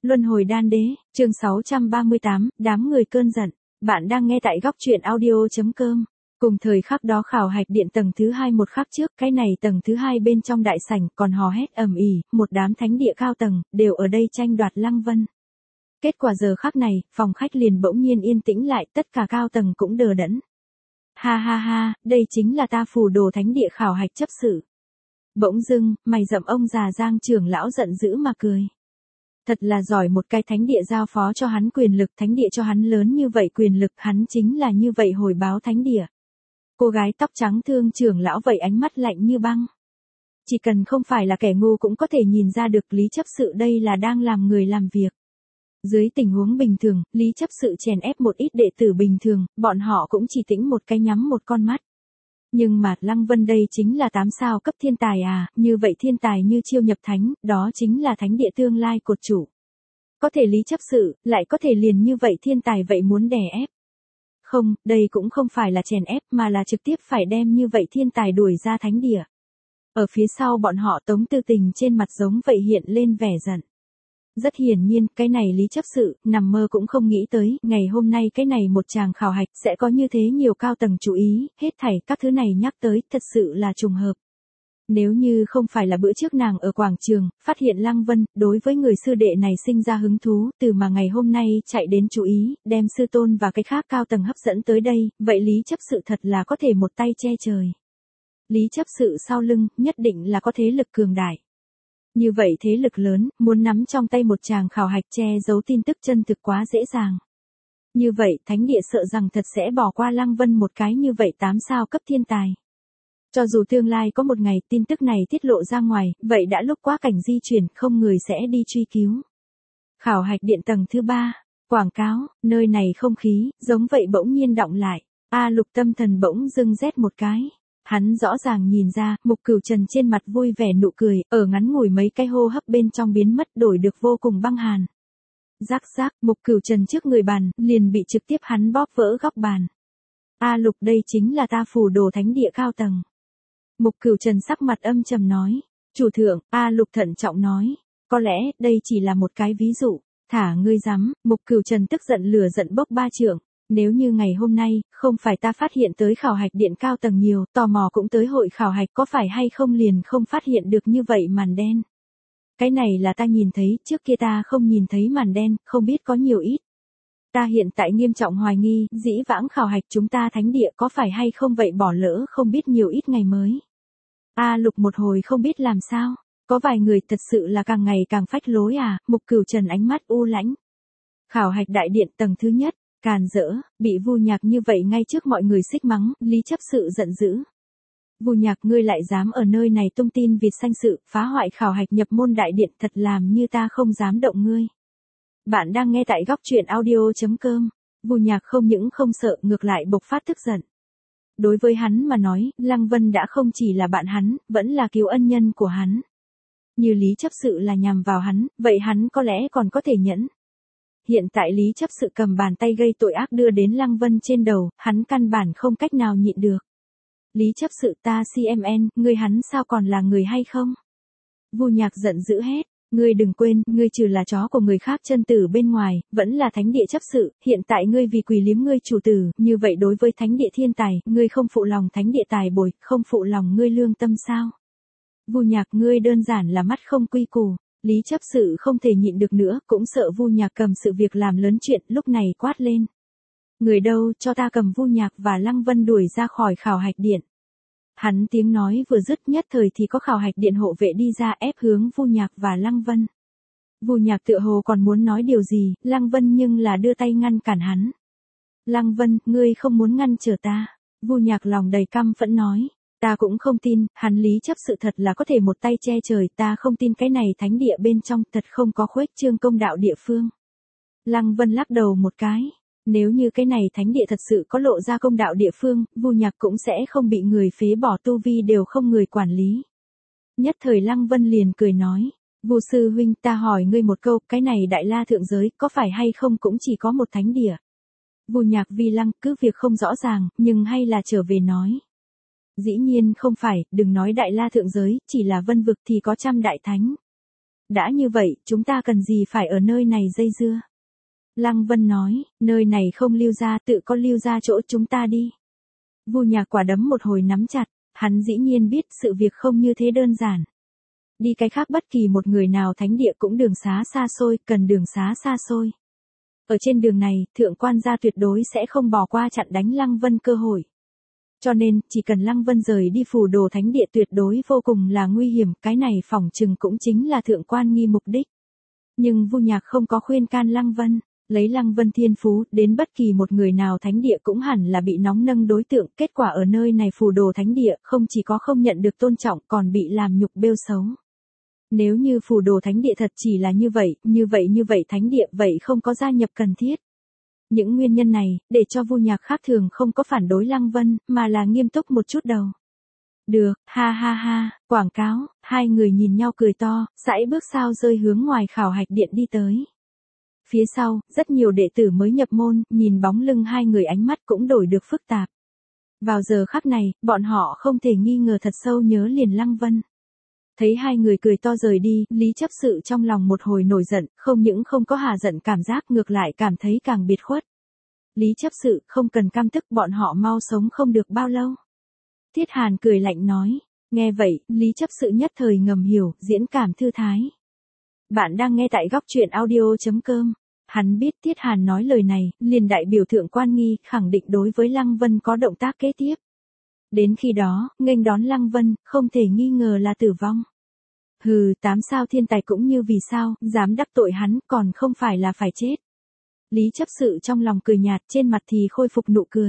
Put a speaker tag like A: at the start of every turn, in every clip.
A: Luân hồi đan đế, chương 638, đám người cơn giận. Bạn đang nghe tại góc truyện audio.com. Cùng thời khắc đó khảo hạch điện tầng thứ 2 một khắc trước, cái này tầng thứ 2 bên trong đại sảnh còn hò hét ầm ĩ, một đám thánh địa cao tầng, đều ở đây tranh đoạt Lăng Vân. Kết quả giờ khắc này, phòng khách liền bỗng nhiên yên tĩnh lại, tất cả cao tầng cũng đờ đẫn. Ha ha ha, đây chính là ta Phù Đồ thánh địa khảo hạch chấp sự. Bỗng dưng, mày rậm ông già Giang trưởng lão giận dữ mà cười. Thật là giỏi, một cái thánh địa giao phó cho hắn quyền lực, thánh địa cho hắn lớn như vậy quyền lực, hắn chính là như vậy hồi báo thánh địa. Cô gái tóc trắng thương trưởng lão vậy ánh mắt lạnh như băng. Chỉ cần không phải là kẻ ngu cũng có thể nhìn ra được Lý chấp sự đây là đang làm người làm việc. Dưới tình huống bình thường, Lý chấp sự chèn ép một ít đệ tử bình thường, bọn họ cũng chỉ tĩnh một cái nhắm một con mắt. Nhưng mà Lăng Vân đây chính là 8 sao cấp thiên tài à, như vậy thiên tài như chiêu nhập thánh, đó chính là thánh địa tương lai cột chủ. Có thể Lý chấp sự, lại có thể liền như vậy thiên tài vậy muốn đè ép. Không, đây cũng không phải là chèn ép mà là trực tiếp phải đem như vậy thiên tài đuổi ra thánh địa. Ở phía sau bọn họ Tống Tư Tình trên mặt giống vậy hiện lên vẻ giận. Rất hiển nhiên, cái này Lý chấp sự, nằm mơ cũng không nghĩ tới, ngày hôm nay cái này một chàng khảo hạch sẽ có như thế nhiều cao tầng chú ý, hết thảy các thứ này nhắc tới, thật sự là trùng hợp. Nếu như không phải là bữa trước nàng ở quảng trường, phát hiện Lăng Vân, đối với người sư đệ này sinh ra hứng thú, từ mà ngày hôm nay chạy đến chú ý, đem sư tôn và cái khác cao tầng hấp dẫn tới đây, vậy Lý chấp sự thật là có thể một tay che trời. Lý chấp sự sau lưng, nhất định là có thế lực cường đại. Như vậy thế lực lớn, muốn nắm trong tay một chàng khảo hạch che giấu tin tức chân thực quá dễ dàng. Như vậy, thánh địa sợ rằng thật sẽ bỏ qua Lăng Vân một cái như vậy 8 sao cấp thiên tài. Cho dù tương lai có một ngày tin tức này tiết lộ ra ngoài, vậy đã lúc quá cảnh di chuyển, không người sẽ đi truy cứu. Khảo hạch điện tầng thứ 3, quảng cáo, nơi này không khí, giống vậy bỗng nhiên đọng lại. Lục Tâm Thần bỗng dưng rét một cái. Hắn rõ ràng nhìn ra, Mục Cửu Trần trên mặt vui vẻ nụ cười, ở ngắn ngủi mấy cái hô hấp bên trong biến mất đổi được vô cùng băng hàn. Rắc rắc, Mục Cửu Trần trước người bàn, liền bị trực tiếp hắn bóp vỡ góc bàn. Lục, đây chính là ta Phù Đồ thánh địa cao tầng. Mục Cửu Trần sắc mặt âm trầm nói. Chủ thượng, Lục thận trọng nói. Có lẽ, đây chỉ là một cái ví dụ. Thả ngươi dám, Mục Cửu Trần tức giận lửa giận bốc ba trượng. Nếu như ngày hôm nay, không phải ta phát hiện tới khảo hạch điện cao tầng nhiều, tò mò cũng tới hội khảo hạch có phải hay không liền không phát hiện được như vậy màn đen. Cái này là ta nhìn thấy, trước kia ta không nhìn thấy màn đen, không biết có nhiều ít. Ta hiện tại nghiêm trọng hoài nghi, dĩ vãng khảo hạch chúng ta thánh địa có phải hay không vậy bỏ lỡ không biết nhiều ít ngày mới. Lục một hồi không biết làm sao, có vài người thật sự là càng ngày càng phách lối Mục Cửu Trần ánh mắt u lãnh. Khảo hạch đại điện tầng thứ nhất. Càn rỡ, bị Vu Nhạc như vậy ngay trước mọi người xích mắng, Lý chấp sự giận dữ. Vu Nhạc, ngươi lại dám ở nơi này tung tin vịt xanh sự, phá hoại khảo hạch nhập môn đại điện, thật làm như ta không dám động ngươi. Bạn đang nghe tại góc truyện audio.com. Vu Nhạc không những không sợ, ngược lại bộc phát tức giận. Đối với hắn mà nói, Lăng Vân đã không chỉ là bạn hắn, vẫn là cứu ân nhân của hắn. Như Lý chấp sự là nhằm vào hắn, vậy hắn có lẽ còn có thể nhẫn. Hiện tại Lý chấp sự cầm bàn tay gây tội ác đưa đến Lăng Vân trên đầu, hắn căn bản không cách nào nhịn được. Lý chấp sự, ta CMN, ngươi hắn sao còn là người hay không? Vu Nhạc giận dữ hét, ngươi đừng quên, ngươi trừ là chó của người khác chân tử bên ngoài, vẫn là thánh địa chấp sự, hiện tại ngươi vì quỳ liếm ngươi chủ tử, như vậy đối với thánh địa thiên tài, ngươi không phụ lòng thánh địa tài bồi, không phụ lòng ngươi lương tâm sao? Vu Nhạc, ngươi đơn giản là mắt không quy củ. Lý chấp sự không thể nhịn được nữa, cũng sợ Vu Nhạc cầm sự việc làm lớn chuyện, lúc này quát lên. Người đâu, cho ta cầm Vu Nhạc và Lăng Vân đuổi ra khỏi khảo hạch điện. Hắn tiếng nói vừa dứt nhất thời thì có khảo hạch điện hộ vệ đi ra ép hướng Vu Nhạc và Lăng Vân. Vu Nhạc tựa hồ còn muốn nói điều gì, Lăng Vân nhưng là đưa tay ngăn cản hắn. Lăng Vân, ngươi không muốn ngăn trở ta. Vu Nhạc lòng đầy căm phẫn nói. Ta cũng không tin, hắn Lý chấp sự thật là có thể một tay che trời, ta không tin cái này thánh địa bên trong thật không có khuếch trương công đạo địa phương. Lăng Vân lắc đầu một cái, nếu như cái này thánh địa thật sự có lộ ra công đạo địa phương, Vu Nhạc cũng sẽ không bị người phế bỏ tu vi đều không người quản lý. Nhất thời Lăng Vân liền cười nói, Vu sư huynh, ta hỏi ngươi một câu, cái này Đại La thượng giới có phải hay không cũng chỉ có một thánh địa. Vu Nhạc vi lăng, cứ việc không rõ ràng, nhưng hay là trở về nói. Dĩ nhiên không phải, đừng nói Đại La thượng giới, chỉ là Vân vực thì có trăm đại thánh. Đã như vậy, chúng ta cần gì phải ở nơi này dây dưa. Lăng Vân nói, nơi này không lưu ra, tự có lưu ra chỗ chúng ta đi. Vu Nhạc quả đấm một hồi nắm chặt, hắn dĩ nhiên biết sự việc không như thế đơn giản. Đi cái khác bất kỳ một người nào thánh địa cũng đường xá xa xôi, cần đường xá xa xôi. Ở trên đường này, thượng quan gia tuyệt đối sẽ không bỏ qua chặn đánh Lăng Vân cơ hội. Cho nên, chỉ cần Lăng Vân rời đi Phù Đồ Thánh Địa tuyệt đối vô cùng là nguy hiểm, cái này phỏng chừng cũng chính là thượng quan nghi mục đích. Nhưng Vu Nhạc không có khuyên can Lăng Vân, lấy Lăng Vân thiên phú, đến bất kỳ một người nào thánh địa cũng hẳn là bị nóng nâng đối tượng, kết quả ở nơi này Phù Đồ Thánh Địa không chỉ có không nhận được tôn trọng còn bị làm nhục bêu xấu. Nếu như Phù Đồ Thánh Địa thật chỉ là như vậy thánh địa vậy không có gia nhập cần thiết. Những nguyên nhân này, để cho Vu Nhạc khác thường không có phản đối Lăng Vân, mà là nghiêm túc một chút đầu. Được, ha ha ha, quảng cáo, hai người nhìn nhau cười to, dãy bước sao rơi hướng ngoài khảo hạch điện đi tới. Phía sau, rất nhiều đệ tử mới nhập môn, nhìn bóng lưng hai người ánh mắt cũng đổi được phức tạp. Vào giờ khắc này, bọn họ không thể nghi ngờ thật sâu nhớ liền Lăng Vân. Thấy hai người cười to rời đi, Lý Chấp Sự trong lòng một hồi nổi giận, không những không có hà giận cảm giác ngược lại cảm thấy càng biệt khuất. Lý Chấp Sự không cần cam tức, bọn họ mau sống không được bao lâu. Thiết Hàn cười lạnh nói, nghe vậy, Lý Chấp Sự nhất thời ngầm hiểu, diễn cảm thư thái. Bạn đang nghe tại góc truyện audio.com. Hắn biết Thiết Hàn nói lời này, liền đại biểu thượng quan nghi, khẳng định đối với Lăng Vân có động tác kế tiếp. Đến khi đó, nghênh đón Lăng Vân, không thể nghi ngờ là tử vong. Hừ, 8 sao thiên tài cũng như vì sao, dám đắc tội hắn, còn không phải là phải chết. Lý Chấp Sự trong lòng cười nhạt, trên mặt thì khôi phục nụ cười.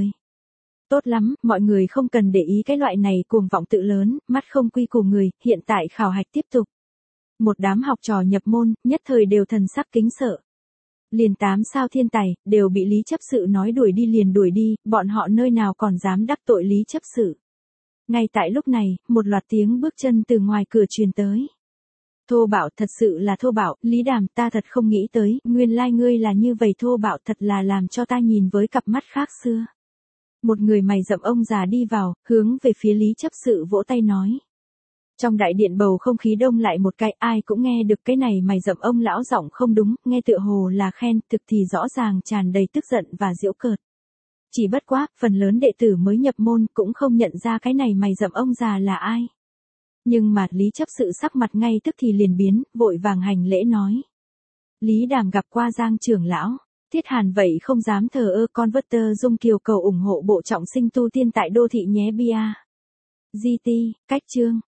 A: Tốt lắm, mọi người không cần để ý cái loại này cuồng vọng tự lớn, mắt không quy củ người, hiện tại khảo hạch tiếp tục. Một đám học trò nhập môn, nhất thời đều thần sắc kính sợ. Liền 8 sao thiên tài, đều bị Lý Chấp Sự nói đuổi đi liền đuổi đi, bọn họ nơi nào còn dám đắc tội Lý Chấp Sự. Ngay tại lúc này, một loạt tiếng bước chân từ ngoài cửa truyền tới. Thô bạo, thật sự là thô bạo, Lý Đàm, ta thật không nghĩ tới, nguyên lai ngươi là như vậy, thô bạo thật là làm cho ta nhìn với cặp mắt khác xưa. Một người mày rậm ông già đi vào, hướng về phía Lý Chấp Sự vỗ tay nói. Trong đại điện bầu không khí đông lại một cái, ai cũng nghe được cái này mày rậm ông lão giọng không đúng, nghe tựa hồ là khen, thực thì rõ ràng tràn đầy tức giận và giễu cợt. Chỉ bất quá, phần lớn đệ tử mới nhập môn cũng không nhận ra cái này mày rậm ông già là ai. Nhưng mà Lý Chấp Sự sắc mặt ngay tức thì liền biến, vội vàng hành lễ nói. Lý Đàm gặp qua Giang trưởng lão. Thiết Hàn vậy không dám thờ ơ, Converter Dung Kiều cầu ủng hộ bộ trọng sinh tu tiên tại đô thị nhé bia. GT, cách chương.